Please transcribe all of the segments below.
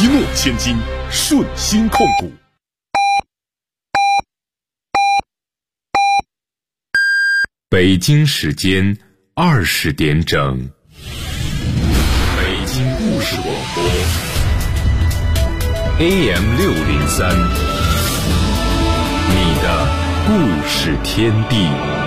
一诺千金，顺鑫控股。北京时间20点整，北京故事广播 AM603，你的故事天地。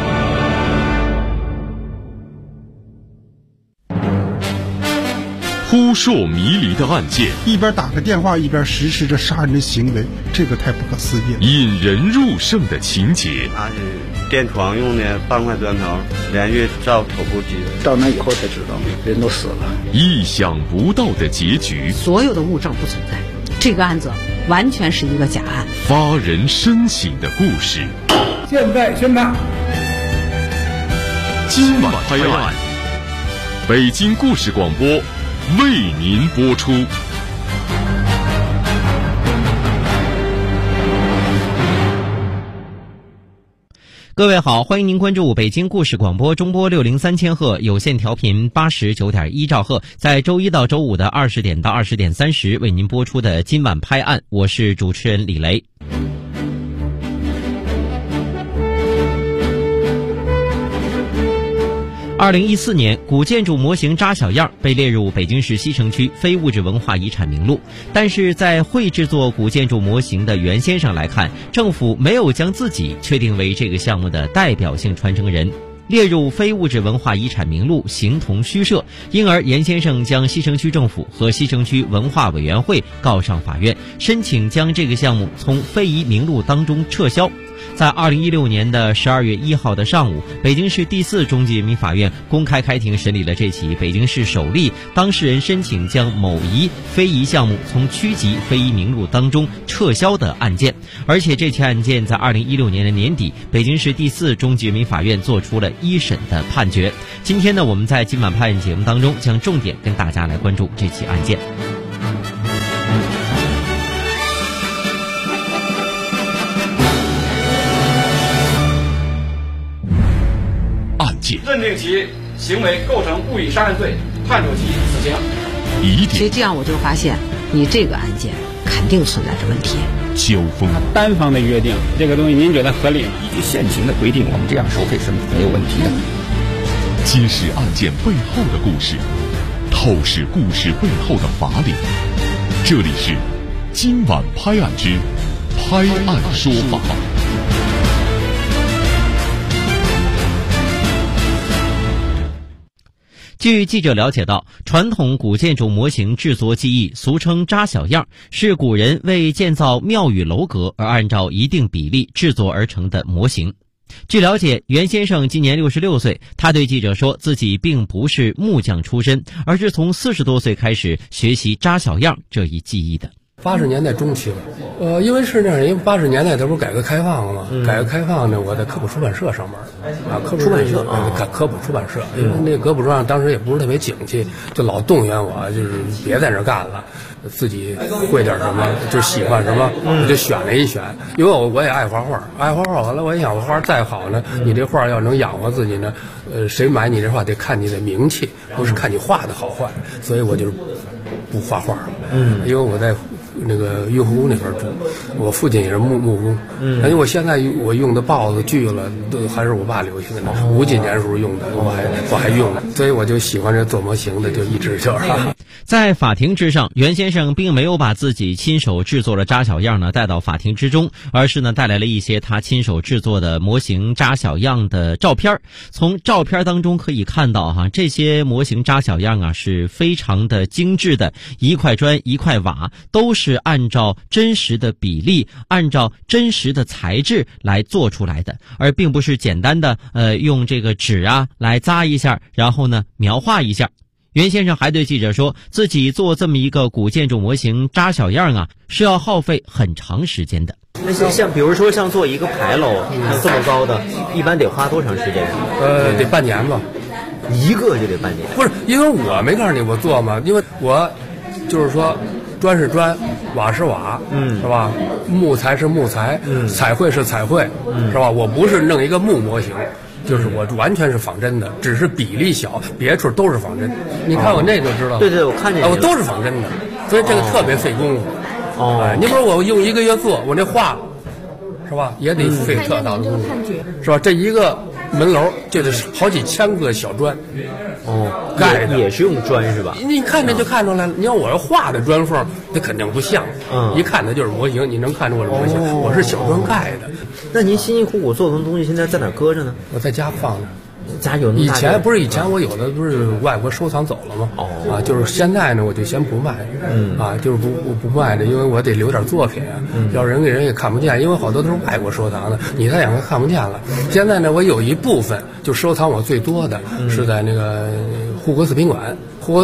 扑朔迷离的案件， 一边打个电话一边实施着杀人的行为，这个太不可思议了。 引人入胜的情节， 他是电床用的半块砖头连续照头部击， 到那以后才知道人都死了。 意想不到的结局， 所有的物证不存在，这个案子完全是一个假案。 发人深省的故事， 现在宣判， 今晚拍案，北京故事广播为您播出。 各位好，欢迎您关注北京故事广播中波603千赫有线调频89.1兆赫，在周一到周五的20点到20点30为您播出的今晚拍案，我是主持人李雷。2014年，古建筑模型扎小样被列入北京市西城区非物质文化遗产名录，但是在会制作古建筑模型的袁先生来看，政府没有将自己确定为这个项目的代表性传承人，列入非物质文化遗产名录形同虚设，因而严先生将西城区政府和西城区文化委员会告上法院，申请将这个项目从非遗名录当中撤销。在2016年的12月1号的上午，北京市第4中级人民法院公开开庭审理了这起北京市首例当事人申请将某一非遗项目从区级非遗名录当中撤销的案件。而且这起案件在2016年的年底，北京市第4中级人民法院做出了一审的判决。今天呢，我们在今晚拍案节目当中将重点跟大家来关注这起案件。 认定其行为构成故意杀人罪，判处其死刑。 其实这样我就发现，你这个案件肯定存在着问题。 交锋， 单方的约定，这个东西您觉得合理吗？ 依据现行的规定，我们这样收费是没有问题的。 揭示案件背后的故事，透视故事背后的法理。这里是今晚拍案之拍案说法。 据记者了解到，传统古建筑模型制作技艺俗称扎小样，是古人为建造庙宇楼阁而按照一定比例制作而成的模型。据了解，袁先生今年66岁，他对记者说自己并不是木匠出身，而是从40多岁开始学习扎小样这一技艺的。 80年代中期了，因为是那样，因为80年代这不是改革开放了吗？改革开放呢，我在科普出版社上班，科普出版社科普出版社，因为那科普出版社当时也不是特别景气，就老动员我，就是别在这干了，自己会点什么，就喜欢什么，我就选了一选，因为我也爱画画，完了我一想，我画再好呢，你这画要能养活自己呢，谁买你这画得看你的名气，不是看你画的好坏，所以我就不画画了，因为我在那个雍和宫那边住，我父亲也是木工，因为我现在我用的刨子锯了都还是我爸留下的呢，50几年时候用的，我还用了，所以我就喜欢这做模型的，就一直就是。 在法庭之上，袁先生并没有把自己亲手制作的扎小样呢带到法庭之中，而是呢带来了一些他亲手制作的模型扎小样的照片。从照片当中可以看到这些模型扎小样是非常的精致的，一块砖一块瓦都是按照真实的比例，按照真实的材质来做出来的，而并不是简单的用这个纸来扎一下，然后呢描画一下。袁先生还对记者说，自己做这么一个古建筑模型扎小样是要耗费很长时间的。 那像比如说像做一个牌楼，这么高的，一般得花多长时间？ 得半年吧。 一个就得半年？ 不是，因为我没告诉你我做嘛，因为我就是说砖是砖，瓦是瓦，是吧？木材是木材，彩绘是彩绘，是吧？我不是弄一个木模型。就是我完全是仿真的，只是比例小，别处都是仿真。你看我那就知道。 对，我看见我都是仿真的。 所以这个特别费功夫。你比如我用1个月做，我那画是吧，也得费特大的功夫，是吧？这一个门楼就得好几千个小砖，盖的也是用砖是吧？ 你看着就看出来了。你要我要画的砖缝，那肯定不像，一看它就是模型，你能看出我是模型，我是小砖盖的。 那您辛辛苦苦做的东西，现在在哪搁着呢？ 我在家放着。 家有以前我有的不是外国收藏走了吗？就是现在呢，我就先不卖，就是不卖的，因为我得留点作品啊，要人给人也看不见，因为好多都是外国收藏的，你再想看不见了。现在呢，我有一部分就收藏我最多的是在那个护国寺宾馆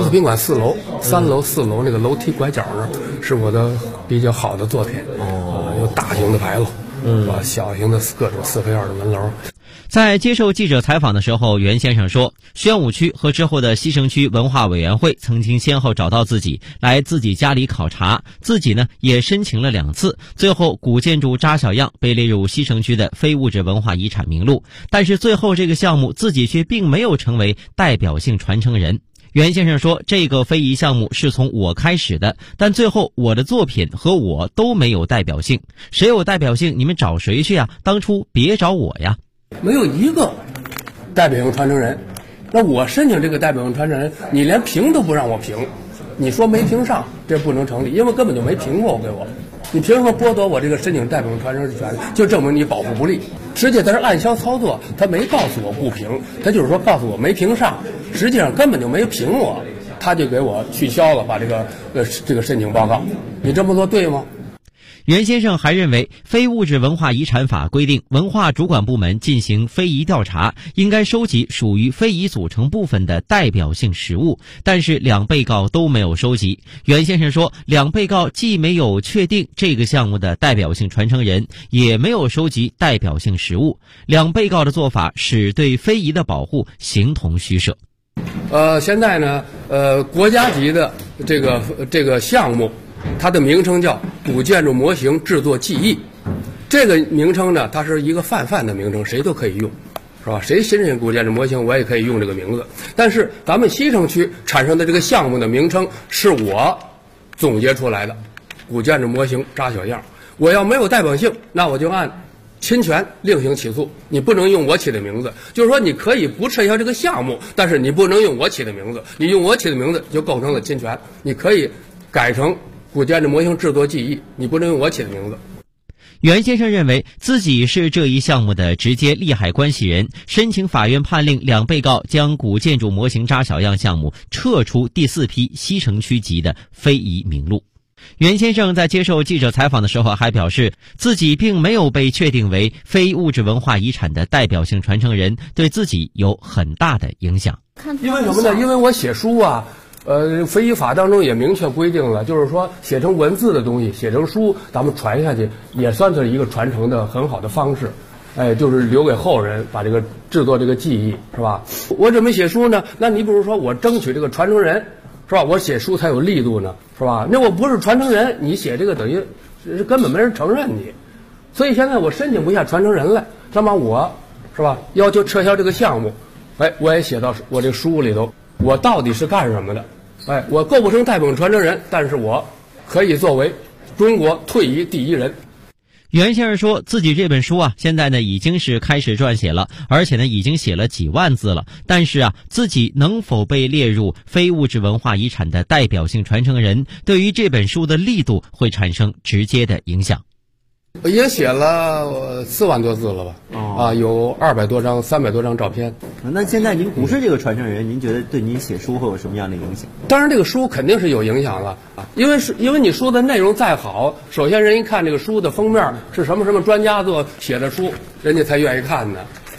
4楼、3楼、4楼那个楼梯拐角那儿，是我的比较好的作品。有大型的牌楼，小型的各种4合院的门楼。 在接受记者采访的时候，袁先生说，宣武区和之后的西城区文化委员会曾经先后找到自己，来自己家里考察，自己呢也申请了2次，最后古建筑扎小样被列入西城区的非物质文化遗产名录，但是最后这个项目自己却并没有成为代表性传承人。袁先生说，这个非遗项目是从我开始的，但最后我的作品和我都没有代表性，谁有代表性你们找谁去呀？当初别找我呀。 没有一个代表性传承人，那我申请这个代表性传承人，你连评都不让我评，你说没评上，这不能成立，因为根本就没评过给我，你凭什么剥夺我这个申请代表性传承人权？就证明你保护不力。实际他是暗箱操作，他没告诉我不评，他就是说告诉我没评上，实际上根本就没评我，他就给我取消了，把这个申请报告。你这么做对吗？ 袁先生还认为，非物质文化遗产法规定，文化主管部门进行非遗调查，应该收集属于非遗组成部分的代表性实物，但是2被告都没有收集。袁先生说，2被告既没有确定这个项目的代表性传承人，也没有收集代表性实物，2被告的做法使对非遗的保护形同虚设。 现在呢，国家级的这个项目，它的名称叫古建筑模型制作技艺，这个名称呢，它是一个泛的名称，谁都可以用，是吧？谁申请古建筑模型，我也可以用这个名字。但是咱们西城区产生的这个项目的名称是我总结出来的，古建筑模型扎小样。我要没有代表性，那我就按侵权另行起诉，你不能用我起的名字。就是说，你可以不撤销这个项目，但是你不能用我起的名字，你用我起的名字就构成了侵权。你可以改成古建筑模型制作技艺，你不能用我起的名字。 袁先生认为自己是这一项目的直接利害关系人，申请法院判令2被告将古建筑模型扎小样项目撤出第4批西城区级的非遗名录。袁先生在接受记者采访的时候还表示，自己并没有被确定为非物质文化遗产的代表性传承人，对自己有很大的影响。 因为什么呢？因为我写书啊，非遗法当中也明确规定了，就是说写成文字的东西，写成书，咱们传下去也算是一个传承的很好的方式。就是留给后人，把这个制作这个技艺，是吧？我怎么写书呢？那你比如说我争取这个传承人，是吧？我写书才有力度呢，是吧？那我不是传承人，你写这个等于根本没人承认你，所以现在我申请不下传承人来，那么我是吧要求撤销这个项目，我也写到我这个书里头，我到底是干什么的？我构不成代表性传承人，但是我可以作为中国退役第一人。 袁先生说自己这本书啊，现在呢已经是开始撰写了，而且呢已经写了几万字了，但是啊，自己能否被列入非物质文化遗产的代表性传承人，对于这本书的力度会产生直接的影响。 也写了4万多字了吧？有200多张、300多张照片。 那现在您不是这个传承人，您觉得对您写书会有什么样的影响？ 当然，这个书肯定是有影响了啊，因为你书的内容再好，首先人一看这个书的封面是什么专家写的书，人家才愿意看呢。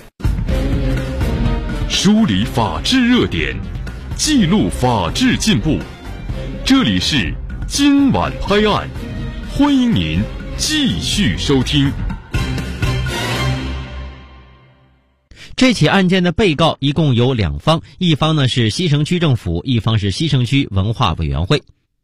梳理法治热点，记录法治进步，这里是今晚拍案，欢迎您继续收听。 这起案件的被告一共有2方，一方呢是西城区政府，一方是西城区文化委员会。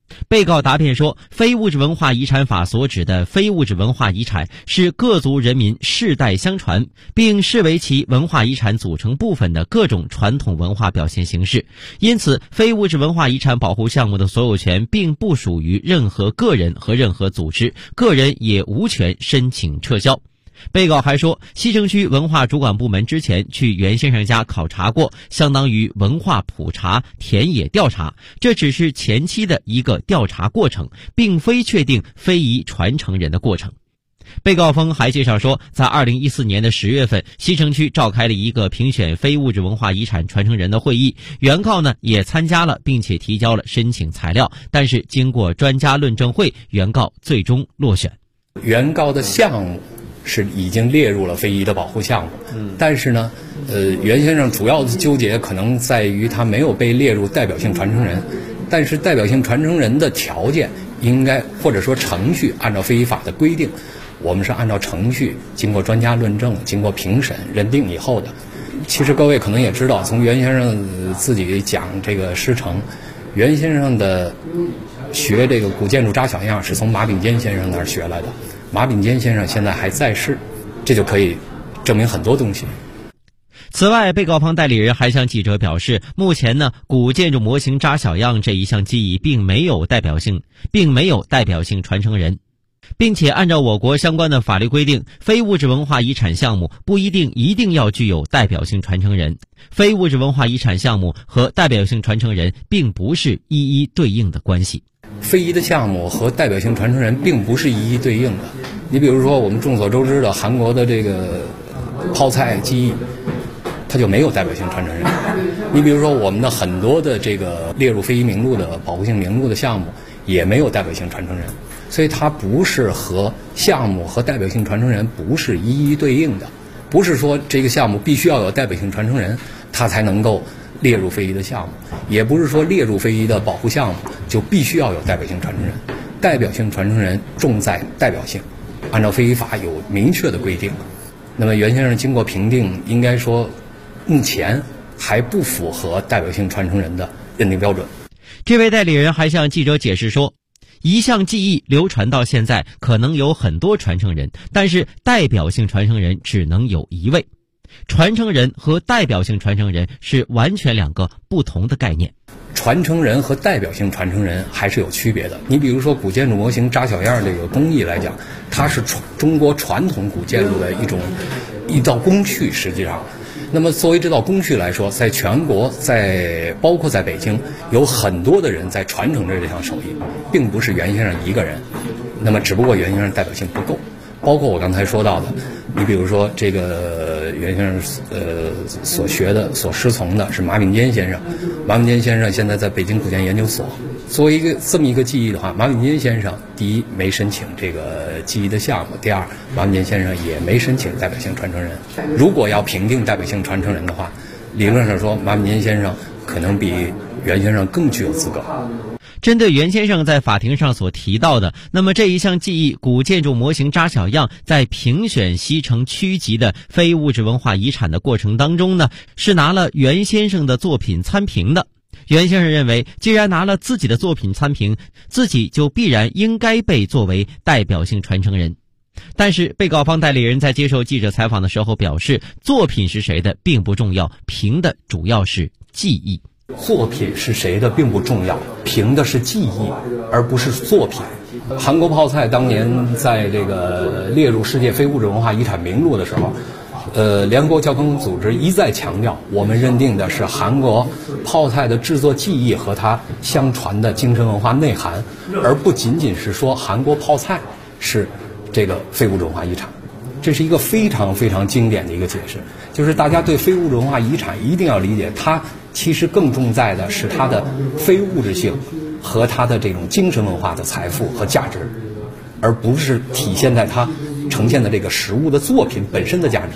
被告答辩说，非物质文化遗产法所指的非物质文化遗产是各族人民世代相传，并视为其文化遗产组成部分的各种传统文化表现形式，因此非物质文化遗产保护项目的所有权并不属于任何个人和任何组织，个人也无权申请撤销。被告还说，西城区文化主管部门之前去袁先生家考察过，相当于文化普查、田野调查，这只是前期的一个调查过程，并非确定非遗传承人的过程。被告方还介绍说，在2014年的10月份，西城区召开了一个评选非物质文化遗产传承人的会议，原告呢也参加了，并且提交了申请材料，但是经过专家论证会，原告最终落选。 原告的项目是已经列入了非遗的保护项目，但是呢，袁先生主要的纠结可能在于他没有被列入代表性传承人，但是代表性传承人的条件应该或者说程序，按照非遗法的规定，我们是按照程序经过专家论证、经过评审认定以后的。其实各位可能也知道，从袁先生自己讲这个师承，袁先生的学这个古建筑扎小样是从马秉坚先生那儿学来的。马秉坚先生现在还在世，这就可以证明很多东西。 此外，被告方代理人还向记者表示，目前呢，古建筑模型扎小样这一项技艺并没有代表性传承人，并且按照我国相关的法律规定，非物质文化遗产项目不一定要具有代表性传承人，非物质文化遗产项目和代表性传承人并不是一一对应的关系。 非遗的项目和代表性传承人并不是一一对应的。你比如说我们众所周知的韩国的这个泡菜技艺，它就没有代表性传承人。你比如说我们的很多的这个列入非遗名录的保护性名录的项目也没有代表性传承人，所以它不是和项目和代表性传承人不是一一对应的，不是说这个项目必须要有代表性传承人它才能够列入非遗的项目，也不是说列入非遗的保护项目就必须要有代表性传承人。代表性传承人重在代表性，按照非遗法有明确的规定。那么袁先生经过评定，应该说目前还不符合代表性传承人的认定标准。 这位代理人还向记者解释说，一项技艺流传到现在可能有很多传承人，但是代表性传承人只能有一位。传承人和代表性传承人是完全两个不同的概念。 传承人和代表性传承人还是有区别的。你比如说古建筑模型扎小样这个工艺来讲，它是中国传统古建筑的一道工序，实际上那么作为这道工序来说，在全国包括在北京有很多的人在传承着这项手艺，并不是袁先生一个人。那么只不过袁先生代表性不够，包括我刚才说到的，你比如说这个袁先生所学的所师从的是马秉坚先生。马秉坚先生现在在北京古建研究所。作为这么一个技艺的话，马秉坚先生第一没申请这个技艺的项目，第二马秉坚先生也没申请代表性传承人。如果要评定代表性传承人的话，理论上说马秉坚先生可能比袁先生更具有资格。 针对袁先生在法庭上所提到的，那么这一项技艺古建筑模型扎小样在评选西城区级的非物质文化遗产的过程当中呢，是拿了袁先生的作品参评的。袁先生认为，既然拿了自己的作品参评，自己就必然应该被作为代表性传承人。但是被告方代理人在接受记者采访的时候表示，作品是谁的并不重要，评的主要是技艺。 作品是谁的并不重要，评的是技艺，而不是作品。韩国泡菜当年在这个列入世界非物质文化遗产名录的时候，联合国教科文组织一再强调，我们认定的是韩国泡菜的制作技艺和它相传的精神文化内涵，而不仅仅是说韩国泡菜是这个非物质文化遗产。这是一个非常非常经典的一个解释，就是大家对非物质文化遗产一定要理解，它其实更重在的是它的非物质性和它的这种精神文化的财富和价值，而不是体现在它呈现的这个实物的作品本身的价值。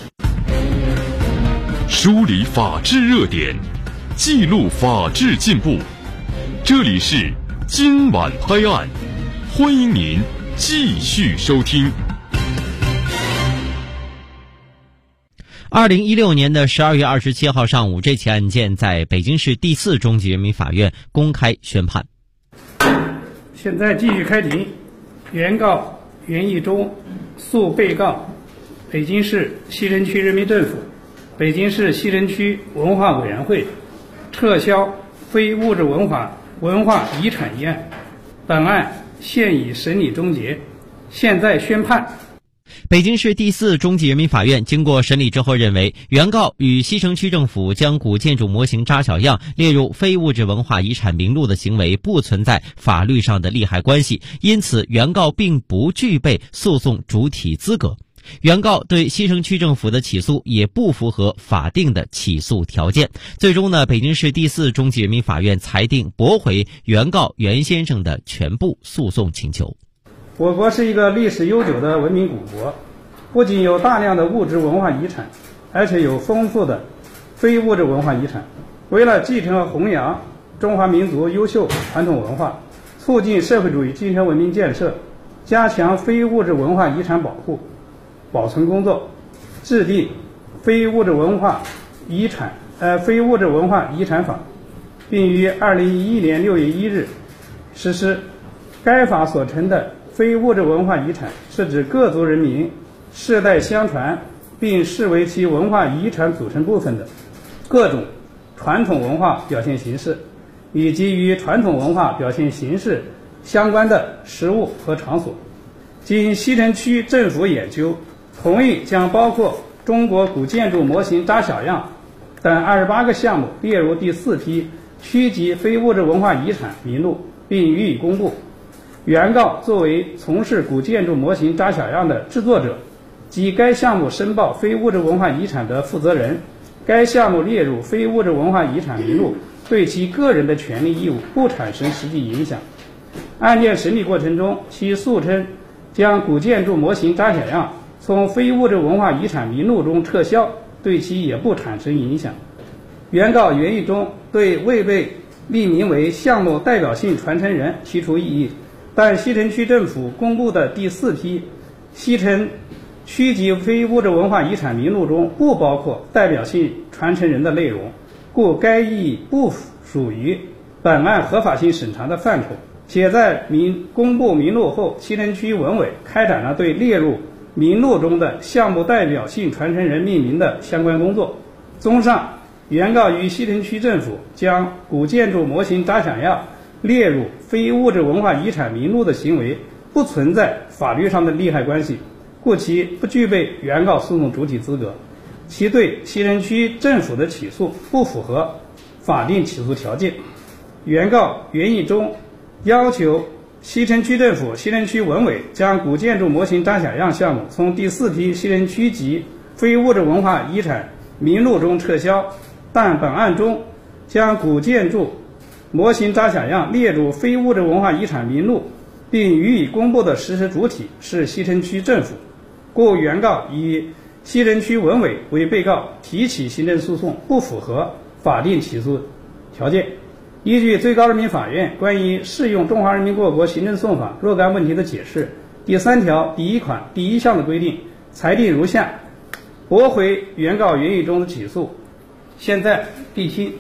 梳理法治热点，记录法治进步，这里是今晚拍案，欢迎您继续收听。 2016年的12月27号上午，这起案件在北京市第4中级人民法院公开宣判。 现在继续开庭。原告袁义忠诉被告北京市西城区人民政府、北京市西城区文化委员会撤销非物质文化遗产一案。本案现已审理终结，现在宣判。 北京市第4中级人民法院经过审理之后认为，原告与西城区政府将古建筑模型扎小样列入非物质文化遗产名录的行为不存在法律上的利害关系，因此原告并不具备诉讼主体资格。原告对西城区政府的起诉也不符合法定的起诉条件。最终呢，北京市第4中级人民法院裁定驳回原告袁先生的全部诉讼请求。 我国是一个历史悠久的文明古国，不仅有大量的物质文化遗产，而且有丰富的非物质文化遗产。为了继承和弘扬中华民族优秀传统文化，促进社会主义精神文明建设，加强非物质文化遗产保护保存工作，制定非物质文化遗产法，并于2011年6月1日实施。该法所称的非物质文化遗产，是指各族人民世代相传并视为其文化遗产组成部分的各种传统文化表现形式，以及与传统文化表现形式相关的实物和场所。经西城区政府研究，同意将包括中国古建筑模型扎小样等28个项目列入第4批区级非物质文化遗产名录，并予以公布。原告作为从事古建筑模型扎小样的制作者及该项目申报非物质文化遗产的负责人，该项目列入非物质文化遗产名录对其个人的权利义务不产生实际影响。案件审理过程中，其诉称将古建筑模型扎小样从非物质文化遗产名录中撤销，对其也不产生影响。原告袁义忠对未被命名为项目代表性传承人提出异议，但西城区政府公布的第4批西城区级非物质文化遗产名录中不包括代表性传承人的内容，故该异议不属于本案合法性审查的范畴。且在公布名录后，西城区文委开展了对列入名录中的项目代表性传承人命名的相关工作。综上，原告与西城区政府将古建筑模型扎小样列入非物质文化遗产名录的行为不存在法律上的利害关系，故其不具备原告诉讼主体资格，其对西城区政府的起诉不符合法定起诉条件。原告袁义忠要求西城区政府、西城区文委将古建筑模型扎小样项目从第4批西城区级非物质文化遗产名录中撤销，但本案中将古建筑模型扎小样列入非物质文化遗产名录并予以公布的实施主体是西城区政府，故原告以西城区文委为被告提起行政诉讼不符合法定起诉条件。依据最高人民法院关于适用中华人民共和国行政诉讼法若干问题的解释第3条第1款第1项的规定，裁定如下：驳回原告袁义忠的起诉。现在闭听。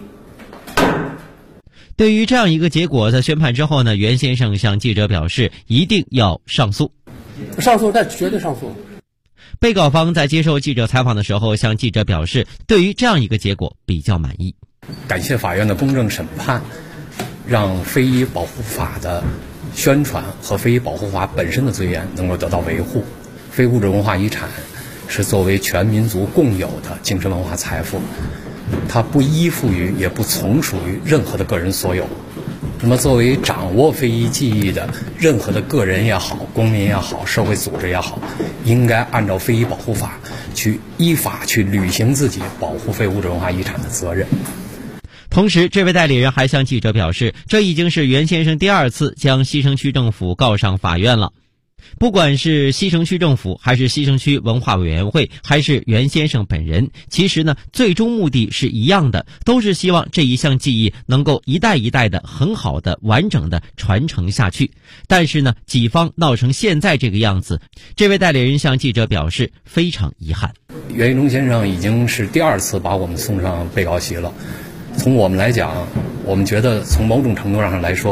对于这样一个结果，在宣判之后呢，袁先生向记者表示一定要上诉。 上诉，但绝对上诉。 被告方在接受记者采访的时候向记者表示，对于这样一个结果比较满意。 感谢法院的公正审判，让非遗保护法的宣传和非遗保护法本身的尊严能够得到维护。非物质文化遗产是作为全民族共有的精神文化财富，它不依附于也不从属于任何的个人所有。那么作为掌握非遗技艺的任何的个人也好、公民也好、社会组织也好，应该按照非遗保护法去依法去履行自己保护非物质文化遗产的责任。 同时，这位代理人还向记者表示，这已经是袁先生第2次将西城区政府告上法院了。不管是西城区政府，还是西城区文化委员会，还是袁先生本人，其实呢，最终目的是一样的，都是希望这一项技艺能够一代一代的很好的、完整的传承下去。但是呢，己方闹成现在这个样子，这位代理人向记者表示非常遗憾。 袁义忠先生已经是第2次把我们送上被告席了。从我们来讲，我们觉得从某种程度上来说，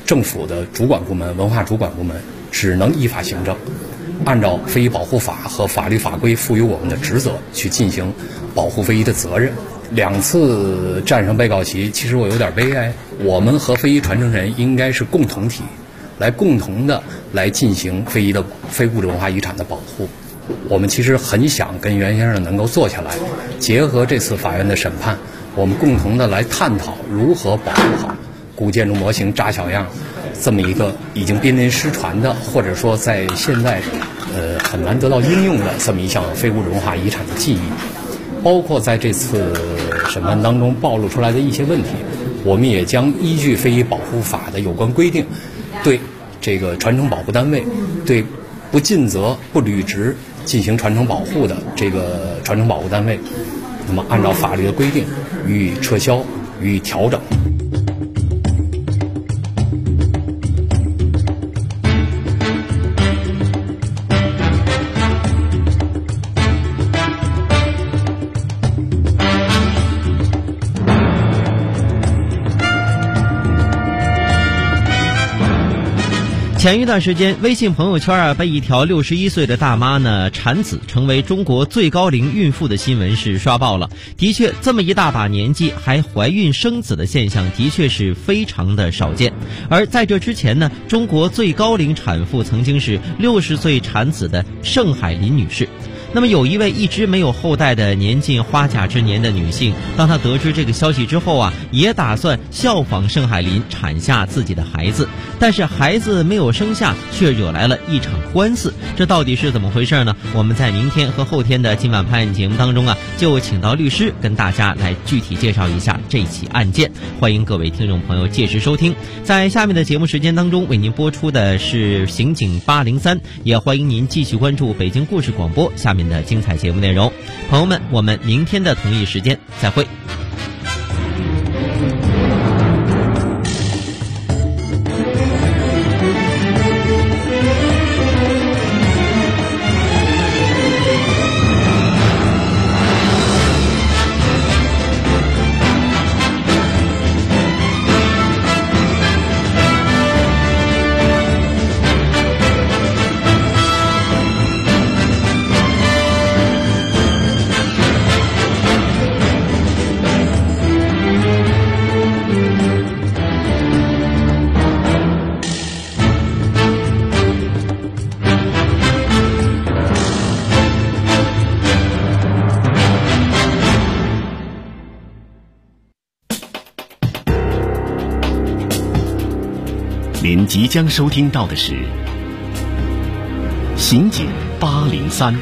政府的主管部门、文化主管部门只能依法行政，按照非遗保护法和法律法规赋予我们的职责去进行保护非遗的责任。2次站上被告席，其实我有点悲哀。我们和非遗传承人应该是共同体，共同的来进行非遗的非物质文化遗产的保护。我们其实很想跟袁先生能够坐下来，结合这次法院的审判，我们共同的来探讨如何保护好古建筑模型扎小样这么一个已经濒临失传的，或者说在现在很难得到应用的这么一项非物质文化遗产的技艺。包括在这次审判当中暴露出来的一些问题，我们也将依据非遗保护法的有关规定，对这个传承保护单位，对不尽责不履职进行传承保护的这个传承保护单位，那么按照法律的规定予以撤销，予以调整。 前一段时间，微信朋友圈被一条61岁的大妈呢产子成为中国最高龄孕妇的新闻是刷爆了。的确，这么一大把年纪还怀孕生子的现象的确是非常的少见。而在这之前呢，中国最高龄产妇曾经是60岁产子的盛海林女士。那么有一位一直没有后代的年近花甲之年的女性，当她得知这个消息之后也打算效仿盛海林产下自己的孩子，但是孩子没有生下，却惹来了一场官司。这到底是怎么回事呢？我们在明天和后天的今晚拍案节目当中就请到律师跟大家来具体介绍一下这起案件。欢迎各位听众朋友届时收听。在下面的节目时间当中为您播出的是刑警803，也欢迎您继续关注北京故事广播下面的精彩节目内容。朋友们，我们明天的同一时间再会。 您即将收听到的是刑警803。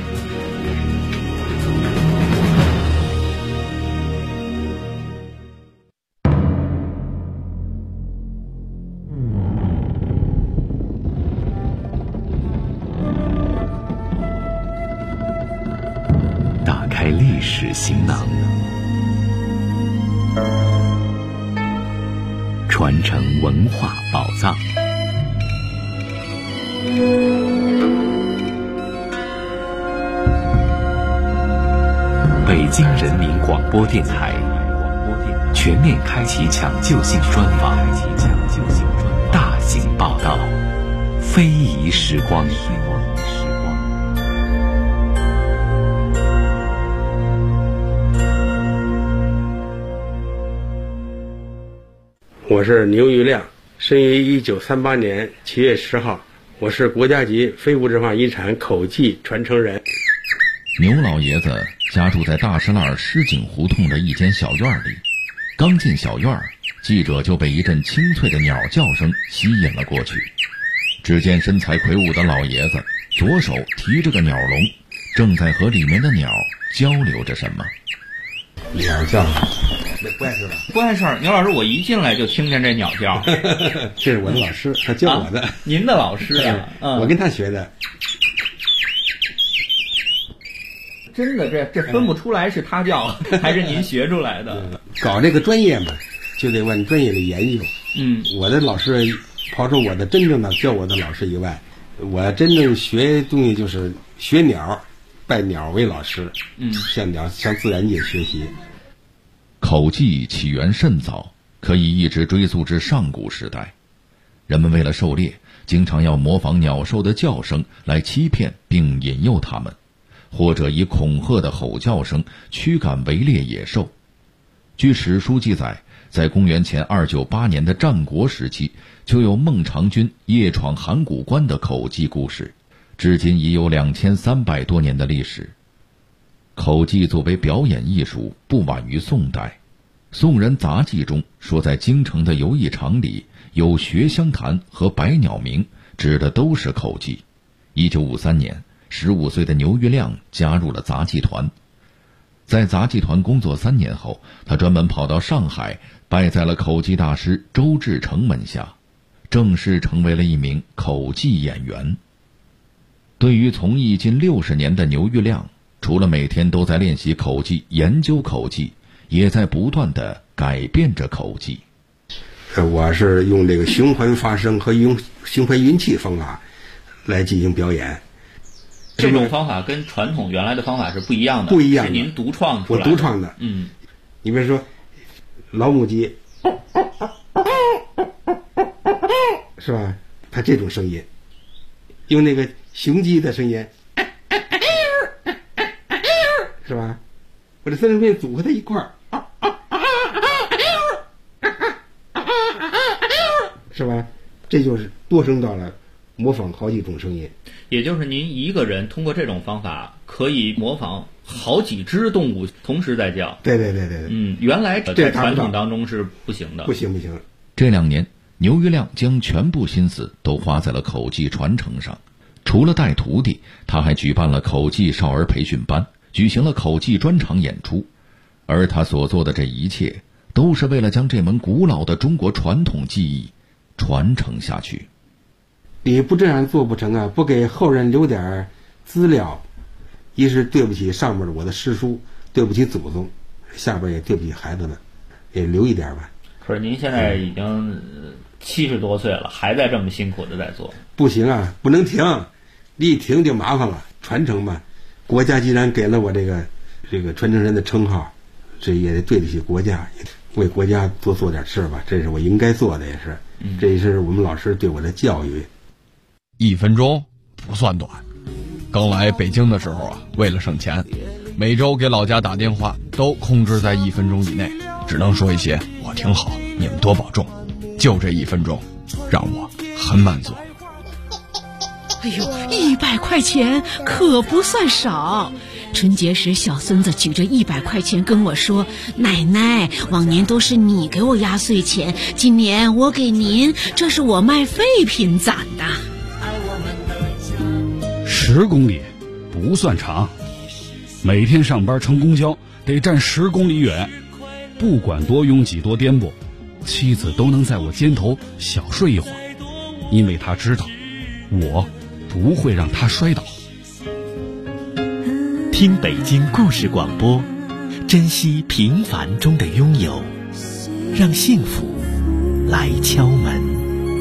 打开历史行囊，传承文化宝藏。北京人民广播电台全面开启抢救性专访，大型报道，非遗时光。 我是牛玉亮，生于1938年7月10号，我是国家级非物质文化遗产口技传承人。 牛老爷子家住在大石栏石井胡同的一间小院里，刚进小院，记者就被一阵清脆的鸟叫声吸引了过去。只见身材魁梧的老爷子左手提着个鸟笼，正在和里面的鸟交流着什么。 鸟叫， 不碍事吧？不碍事儿。牛老师，我一进来就听见这鸟叫。 这是我的老师，他教我的。 您的老师啊？ 我跟他学的。 真的，这分不出来是他叫还是您学出来的。 搞这个专业嘛，就得往专业的研究。我的老师，刨除我的真正的教我的老师以外，我真正学东西就是学鸟，拜鸟为老师。向鸟向自然界学习。 口技起源甚早，可以一直追溯至上古时代。 人们为了狩猎，经常要模仿鸟兽的叫声来欺骗并引诱它们，或者以恐吓的吼叫声驱赶围猎野兽。据史书记载，在公元前298年的战国时期，就有孟尝君夜闯函谷关的口技故事，至今已有2300多年的历史。口技作为表演艺术，不晚于宋代。宋人杂记中说，在京城的游艺场里有学香坛和百鸟鸣，指的都是口技。1953年，15岁的牛玉亮加入了杂技团。在杂技团工作3年后，他专门跑到上海，拜在了口技大师周志成门下，正式成为了一名口技演员。对于从艺近60年的牛玉亮，除了每天都在练习口技、研究口技，也在不断地改变着口技。 我是用这个循环发声和用循环运气方法来进行表演。 这种方法跟传统原来的方法是不一样的， 不一样的， 是您独创出来的。 我独创的。你比如说老母鸡，是吧？它这种声音，用那个雄鸡的声音，是吧？我这三种声音组合在一块儿，是吧？这就是多声道了，模仿好几种声音。 也就是您一个人通过这种方法可以模仿好几只动物同时在叫。 对。 原来在传统当中是不行的。 不行。 这2年，牛玉亮将全部心思都花在了口技传承上。除了带徒弟，他还举办了口技少儿培训班，举行了口技专场演出。而他所做的这一切，都是为了将这门古老的中国传统技艺传承下去。 你不这样做不成啊！不给后人留点资料，一是对不起上面的我的师叔，对不起祖宗，下边也对不起孩子们，也留一点吧。 可是您现在已经70多岁了，还在这么辛苦的在做。 不行啊，不能停，你一停就麻烦了。传承嘛，国家既然给了我这个传承人的称号，这也得对得起国家，为国家多做点事吧，这是我应该做的，也是，这也是我们老师对我的教育。 1分钟不算短，刚来北京的时候啊，为了省钱，每周给老家打电话都控制在1分钟以内，只能说一些我挺好，你们多保重。就这1分钟，让我很满足。 哎呦，100块钱可不算少。春节时，小孙子举着100块钱跟我说：“奶奶，往年都是你给我压岁钱，今年我给您，这是我卖废品攒的。 ”10公里不算长，每天上班乘公交得站10公里远，不管多拥挤多颠簸，妻子都能在我肩头小睡一会儿，因为她知道我不会让她摔倒。 听北京故事广播，珍惜平凡中的拥有，让幸福来敲门。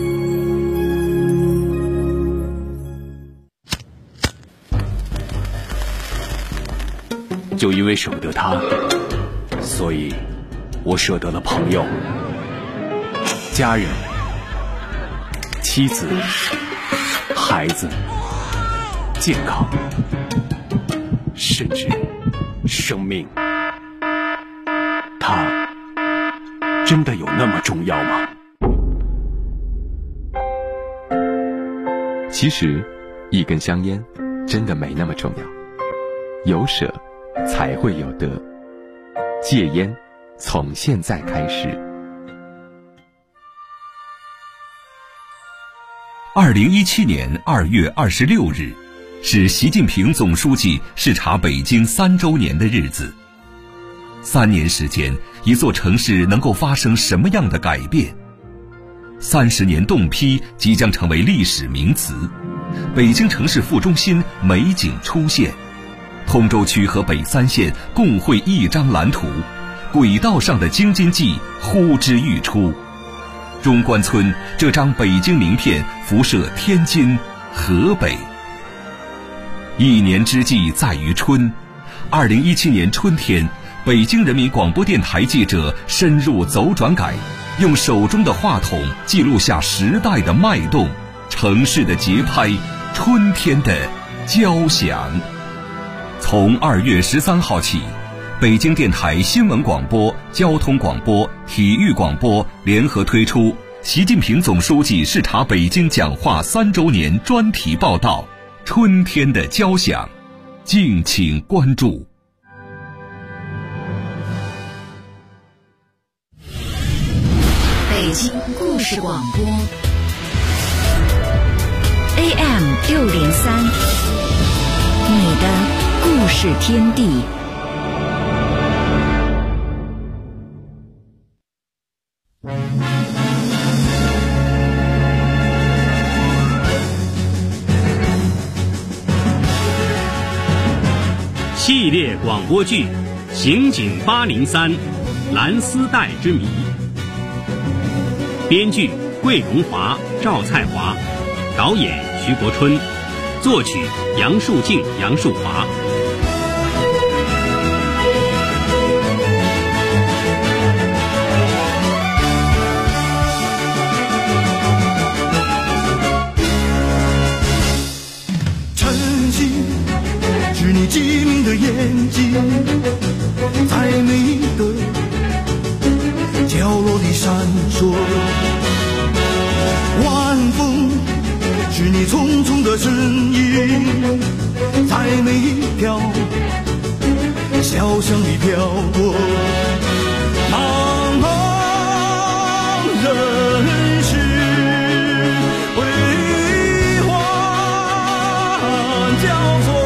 就因为舍不得他，所以我舍得了朋友、家人、妻子、孩子、健康，甚至生命。他真的有那么重要吗？ 其实一根香烟真的没那么重要，有舍才会有得。戒烟从现在开始。 2017年2月26日是习近平总书记视察北京3周年的日子。3年时间，一座城市能够发生什么样的改变？30年冻批即将成为历史名词，北京城市副中心美景出现，通州区和北3县共绘一张蓝图，轨道上的京津冀呼之欲出。中关村这张北京名片辐射天津、河北。一年之计在于春2017年春天，北京人民广播电台记者深入走转改， 用手中的话筒记录下时代的脉动，城市的节拍，春天的交响。从2月13号起，北京电台新闻广播、交通广播、体育广播联合推出习近平总书记视察北京讲话3周年专题报道《春天的交响》，敬请关注。 北京故事广播 AM603，你的故事天地。 系列广播剧《刑警803蓝丝带之谜》，编剧桂荣华、赵菜华，导演徐国春，作曲杨树静、杨树华。 是你机灵的眼睛，在每一个角落里闪烁。晚风是你匆匆的身影，在每一条小巷里飘过。茫茫人世辉煌交错，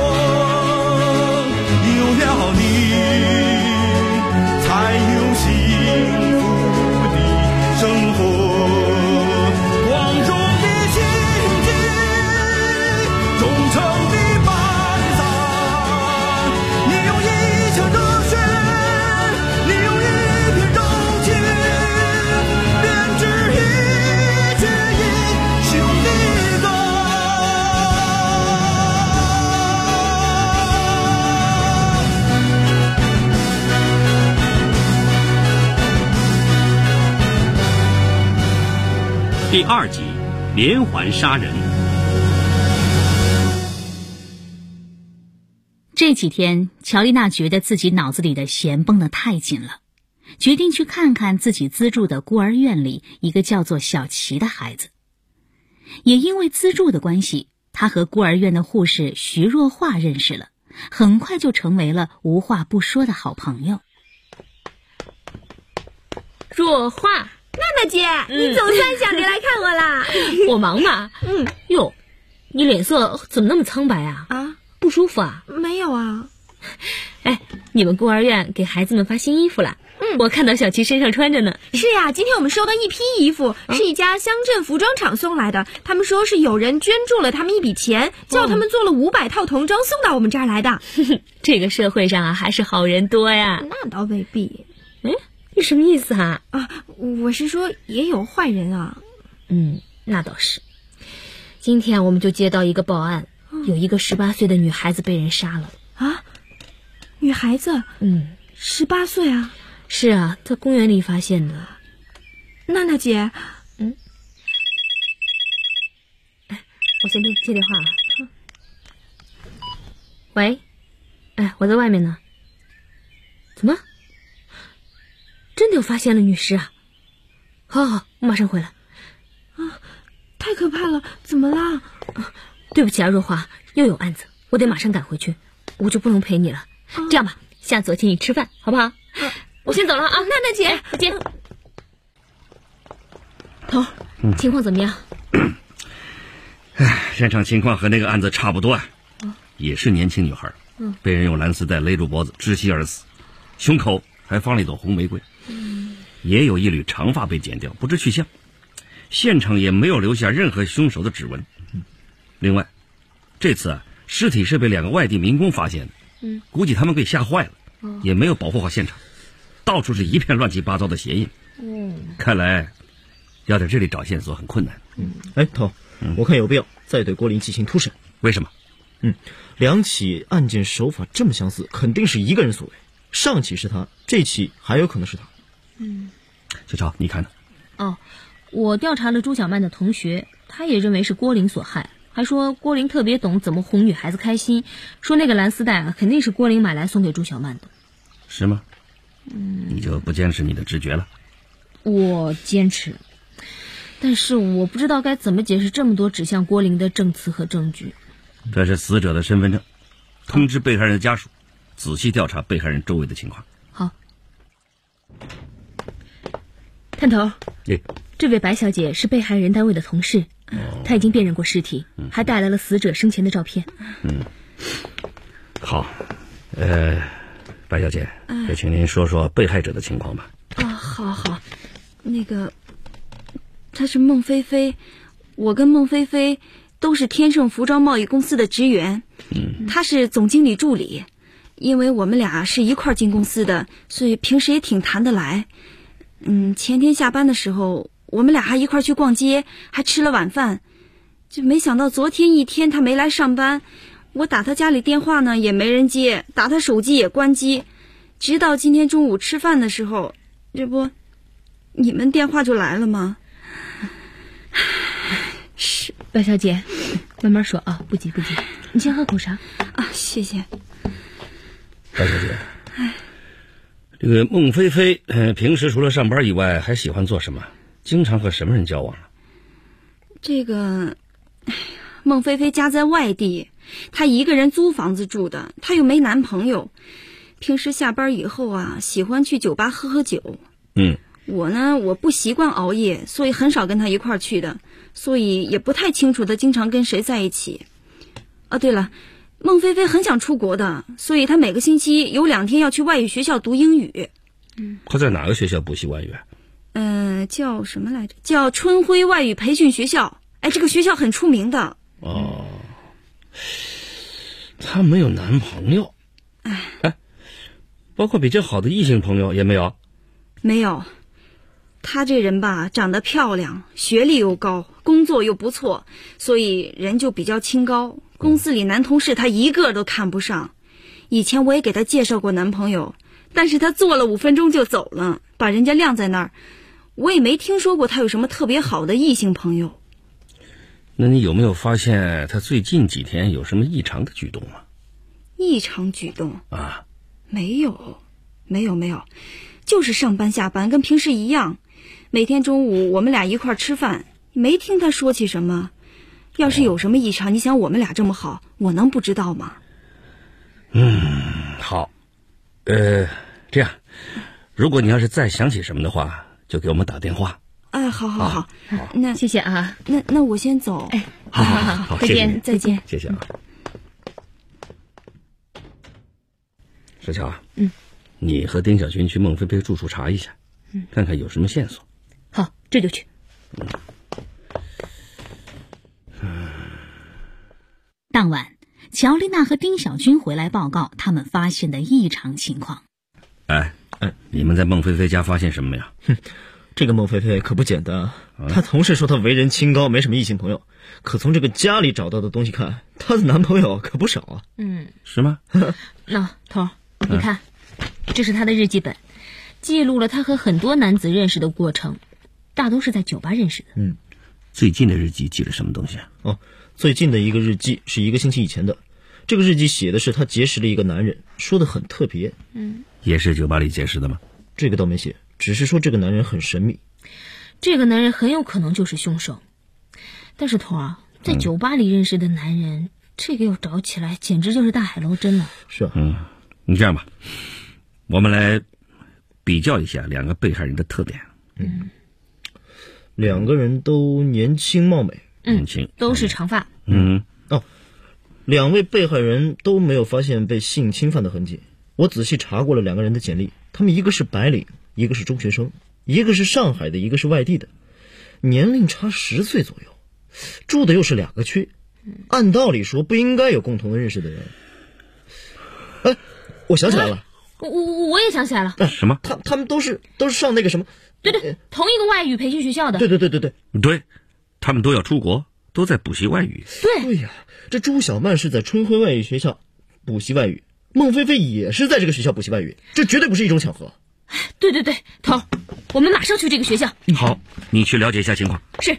第2集连环杀人。 这几天，乔丽娜觉得自己脑子里的弦绷得太紧了，决定去看看自己资助的孤儿院里一个叫做小琪的孩子。也因为资助的关系，她和孤儿院的护士徐若化认识了，很快就成为了无话不说的好朋友。 若化， 娜娜姐，你总算想着来看我啦！ 我忙嘛。哟，你脸色怎么那么苍白啊？ 啊， 不舒服啊？ 没有啊。 哎，你们孤儿院给孩子们发新衣服了？我看到小琪身上穿着呢。 是呀，今天我们收到一批衣服，是一家乡镇服装厂送来的。他们说是有人捐助了他们一笔钱，叫他们做了500套童装送到我们这儿来的。 这个社会上啊，还是好人多呀。 那倒未必。 你什么意思啊？ 我是说也有坏人啊。 那倒是。今天我们就接到一个报案，有一个18岁的女孩子被人杀了。 啊？女孩子？18岁啊？ 是啊，在公园里发现的。 娜娜姐， 我先接电话了。喂，我在外面呢。怎么？真的有发现了女尸啊？好，我马上回来。 太可怕了，怎么啦？ 对不起啊，若华，又有案子，我得马上赶回去，我就不能陪你了。这样吧，下次我请你吃饭，好不好？我先走了啊， 娜娜姐， 再见。头，情况怎么样？ 现场情况和那个案子差不多啊，也是年轻女孩，被人用蓝丝带勒住脖子，窒息而死，胸口还放了一朵红玫瑰，也有一缕长发被剪掉，不知去向。现场也没有留下任何凶手的指纹。另外，这次尸体是被2个外地民工发现的，估计他们被吓坏了，也没有保护好现场，到处是一片乱七八糟的鞋印。看来要在这里找线索很困难。 头，我看有必要再对郭林进行突审。 为什么 ？2起案件手法这么相似，肯定是一个人所为。上起是他，这起还有可能是他。 小超，你看呢？ 哦，我调查了朱小曼的同学，他也认为是郭玲所害，还说郭玲特别懂怎么哄女孩子开心，说那个蓝丝带啊，肯定是郭玲买来送给朱小曼的。 是吗？你就不坚持你的直觉了？ 我坚持，但是我不知道该怎么解释这么多指向郭玲的证词和证据。 这是死者的身份证，通知被害人的家属，仔细调查被害人周围的情况。 好。探头，这位白小姐是被害人单位的同事，她已经辨认过尸体，还带来了死者生前的照片。 好，白小姐，也请您说说被害者的情况吧。 好，那个，她是孟菲菲，我跟孟菲菲都是天盛服装贸易公司的职员，她是总经理助理，因为我们俩是一块进公司的，所以平时也挺谈得来。前天下班的时候，我们俩还一块去逛街，还吃了晚饭，就没想到昨天一天她没来上班，我打她家里电话呢也没人接，打她手机也关机，直到今天中午吃饭的时候，这不，你们电话就来了吗？ 是，白小姐，慢慢说啊，不急，你先喝口茶啊，谢谢。 白小姐，这个孟菲菲，平时除了上班以外，还喜欢做什么？经常和什么人交往？ 这个，孟菲菲家在外地，她一个人租房子住的，她又没男朋友，平时下班以后啊，喜欢去酒吧喝酒。我呢，我不习惯熬夜，所以很少跟她一块儿去的，所以也不太清楚她经常跟谁在一起。对了，孟菲菲很想出国的，所以她每个星期有2天要去外语学校读英语。 她在哪个学校补习外语？ 叫什么来着？叫春晖外语培训学校。这个学校很出名的。 她没有男朋友。包括比较好的异性朋友也没有？ 没有。她这人吧，长得漂亮，学历又高，工作又不错，所以人就比较清高。公司里男同事她一个都看不上。以前我也给她介绍过男朋友，但是她做了5分钟就走了，把人家晾在那儿。我也没听说过她有什么特别好的异性朋友。 那你有没有发现她最近几天有什么异常的举动吗？ 异常举动啊？ 没有，就是上班下班跟平时一样。每天中午我们俩一块吃饭，没听她说起什么。要是有什么异常，你想我们俩这么好，我能不知道吗？ 好，这样，如果你要是再想起什么的话，就给我们打电话。 好，那谢谢啊。 那我先走。 好， 再见，再见， 谢谢啊。石桥啊，你和丁小军去孟菲菲住处查一下，看看有什么线索。 好，这就去。 当晚，乔丽娜和丁小军回来报告他们发现的异常情况。 你们在孟菲菲家发现什么呀？ 这个孟菲菲可不简单啊！她同事说她为人清高，没什么异性朋友，可从这个家里找到的东西看，她的男朋友可不少啊。 是吗？ 那头，你看，这是她的日记本，记录了她和很多男子认识的过程，大都是在酒吧认识的。 最近的日记记了什么东西啊？ 最近的一个日记是1个星期以前的，这个日记写的是她结识了一个男人，说的很特别。 也是酒吧里结识的吗？ 这个倒没写，只是说这个男人很神秘。 这个男人很有可能就是凶手。但是头儿，在酒吧里认识的男人，这个要找起来简直就是大海捞针了。 是啊。 你这样吧，我们来比较一下2个被害人的特点。 2个人都年轻貌美。 年轻， 都是长发。 2位被害人都没有发现被性侵犯的痕迹。我仔细查过了2个人的简历，他们一个是白领，一个是中学生，一个是上海的，一个是外地的，年龄差10岁左右，住的又是2个区，按道理说不应该有共同认识的人。我想起来了， 我也想起来了。 什么？ 他们都是上那个什么？ 对，同一个外语培训学校的。 对，他们都要出国，都在补习外语。 对呀，这朱小曼是在春晖外语学校补习外语，孟菲菲也是在这个学校补习外语，这绝对不是一种巧合。 对，头，我们马上去这个学校。 好，你去了解一下情况。 是。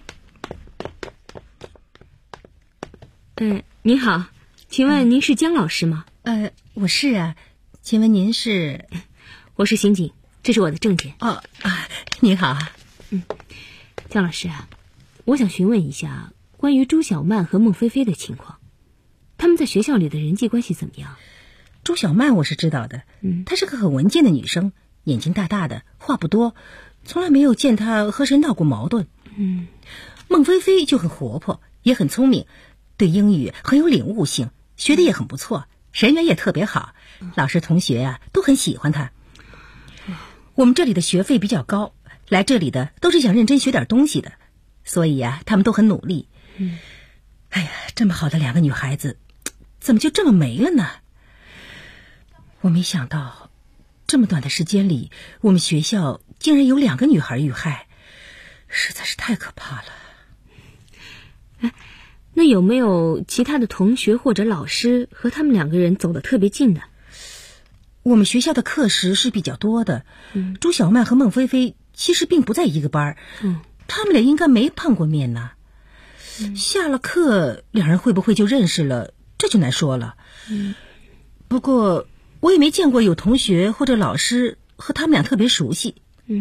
您好，请问您是姜老师吗？ 我是啊，请问您是？ 我是刑警，这是我的证件。 您好。 姜老师啊，我想询问一下关于朱小曼和孟菲菲的情况，他们在学校里的人际关系怎么样？ 朱小曼我是知道的，她是个很文静的女生，眼睛大大的，话不多，从来没有见她和谁闹过矛盾。孟菲菲就很活泼，也很聪明，对英语很有领悟性，学得也很不错，人缘也特别好，老师同学啊都很喜欢她。我们这里的学费比较高，来这里的都是想认真学点东西的，所以啊他们都很努力。哎呀，这么好的2个女孩子怎么就这么没了呢？我没想到这么短的时间里，我们学校竟然有2个女孩遇害，实在是太可怕了。 那有没有其他的同学或者老师和他们2个人走得特别近的？ 我们学校的课时是比较多的，朱小曼和孟菲菲其实并不在一个班，他们俩应该没碰过面呢。下了课2人会不会就认识了，这就难说了。不过我也没见过有同学或者老师和他们俩特别熟悉。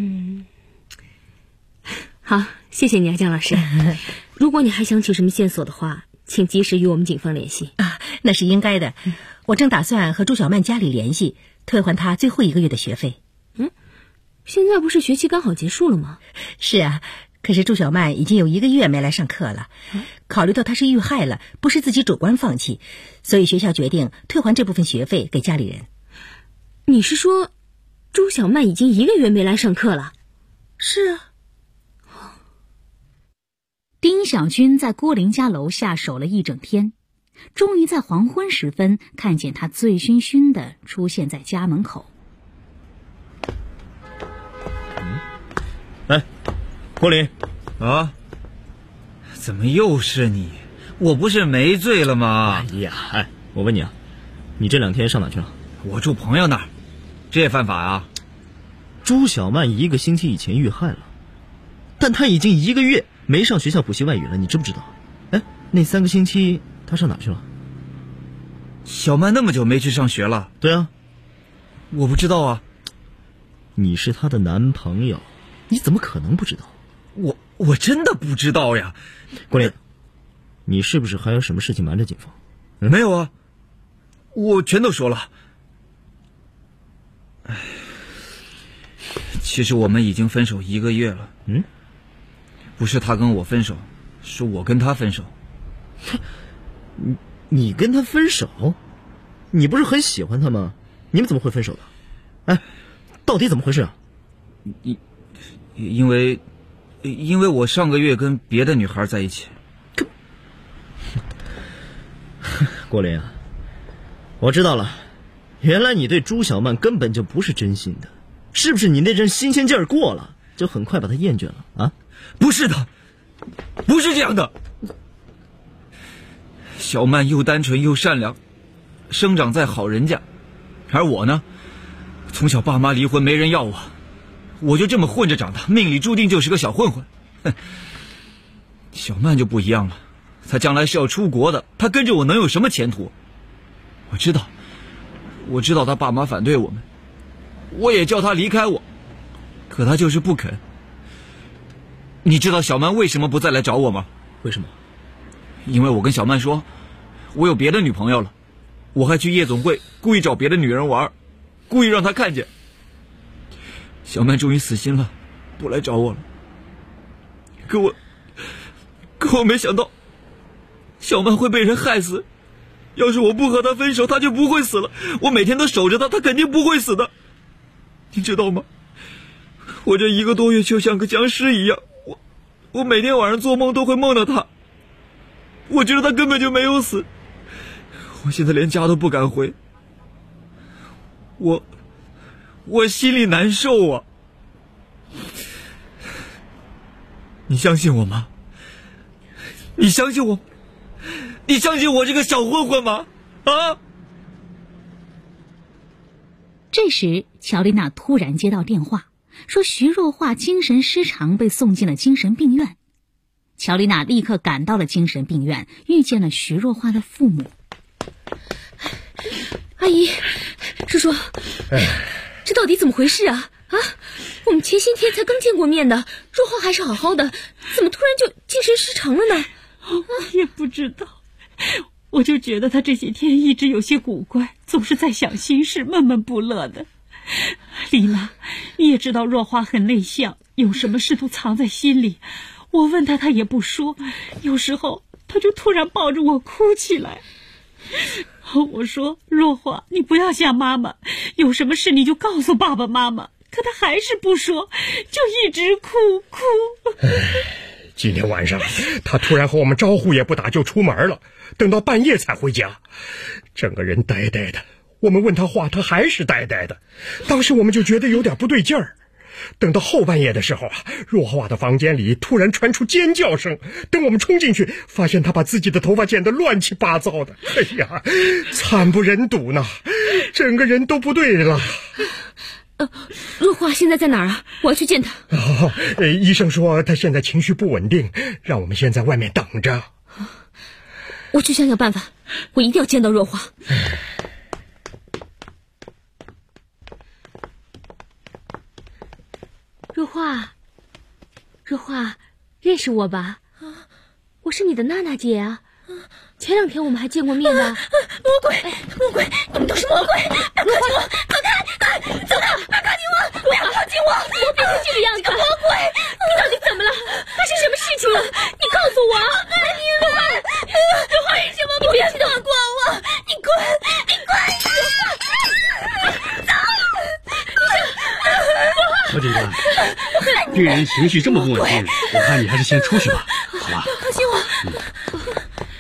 好，谢谢你啊，姜老师。如果你还想起什么线索的话，请及时与我们警方联系。 那是应该的，我正打算和朱小曼家里联系，退还她最后1个月的学费。 现在不是学期刚好结束了吗？ 是啊，可是朱小曼已经有1个月没来上课了。考虑到她是遇害了，不是自己主观放弃，所以学校决定退还这部分学费给家里人。 你是说朱小曼已经1个月没来上课了？ 是啊。 丁小军在郭玲家楼下守了1整天，终于在黄昏时分看见他醉醺醺地出现在家门口。 郭林啊，怎么又是你？我不是没醉了吗？ 我问你啊，你这2天上哪去了？ 我住朋友那儿，这也犯法啊？ 朱小曼1个星期以前遇害了，但她已经1个月没上学校补习外语了，你知不知道？那3个星期她上哪去了？ 小曼那么久没去上学了？ 对啊。 我不知道啊。 你是她的男朋友，你怎么可能不知道？ 我真的不知道呀。 郭林，你是不是还有什么事情瞒着警方？ 没有啊，我全都说了。其实我们已经分手1个月了。不是他跟我分手，是我跟他分手。 你跟他分手？你不是很喜欢他吗？你们怎么会分手的？到底怎么回事啊？ 因为我上个月跟别的女孩在一起。 郭林啊，我知道了，原来你对朱小曼根本就不是真心的，是不是你那阵新鲜劲儿过了，就很快把她厌倦了啊？ 不是的，不是这样的。小曼又单纯又善良，生长在好人家，而我呢，从小爸妈离婚没人要我就这么混着长大，命里注定就是个小混混。小曼就不一样了，她将来是要出国的，她跟着我能有什么前途？我知道她爸妈反对我们，我也叫她离开我，可她就是不肯。你知道小曼为什么不再来找我吗？ 为什么？ 因为我跟小曼说我有别的女朋友了，我还去夜总会故意找别的女人玩，故意让她看见。小曼终于死心了，不来找我了。可我没想到小曼会被人害死，要是我不和她分手，她就不会死了。我每天都守着她，她肯定不会死的，你知道吗？我这1个多月就像个僵尸一样，我每天晚上做梦都会梦到她，我觉得她根本就没有死。我现在连家都不敢回，我心里难受啊。你相信我吗？你相信我？你相信我这个小混混吗？啊！ 这时，乔丽娜突然接到电话，说徐若化精神失常，被送进了精神病院。乔丽娜立刻赶到了精神病院，遇见了徐若化的父母。 阿姨，叔叔，这到底怎么回事啊？我们前些天才刚见过面的，若化还是好好的，怎么突然就精神失常了呢？ 我也不知道，我就觉得他这几天一直有些古怪，总是在想心事，闷闷不乐的。丽娜，你也知道若化很内向，有什么事都藏在心里，我问他也不说，有时候他就突然抱着我哭起来。我说若化，你不要想妈妈，有什么事你就告诉爸爸妈妈，可他还是不说，就一直哭。 今天晚上他突然和我们招呼也不打就出门了，等到半夜才回家，整个人呆呆的。我们问他话，他还是呆呆的。当时我们就觉得有点不对劲儿。等到后半夜的时候若化的房间里突然传出尖叫声，等我们冲进去，发现他把自己的头发剪得乱七八糟的，哎呀，惨不忍睹呢，整个人都不对了。 若化现在在哪儿啊？我要去见他。 医生说他现在情绪不稳定，让我们先在外面等着。 我去想想办法，我一定要见到若化。若化，认识我吧？我是你的娜娜姐啊。前2天我们还见过面呢。 魔鬼，你们都是魔鬼！不要靠近我，走开！走开！不要靠近我！不要靠近我！ 我变成这个样子， 魔鬼！ 你到底怎么了？发生什么事情了？你告诉我！ 若化，为什么不要放过我？你滚！ 何警官，病人情绪这么不稳定，我看你还是先出去吧，好吧？ 靠近我！